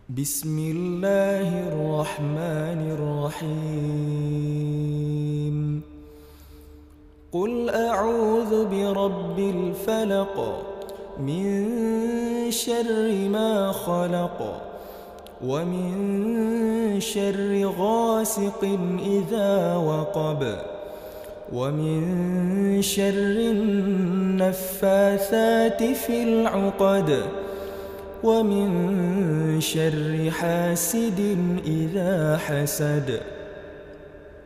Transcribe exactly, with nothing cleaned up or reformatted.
بسم الله الرحمن الرحيم قل أعوذ برب الفلق من شر ما خلق ومن شر غاسق إذا وقب ومن شر النفاثات في العقد ومن شر حاسد إذا حسد.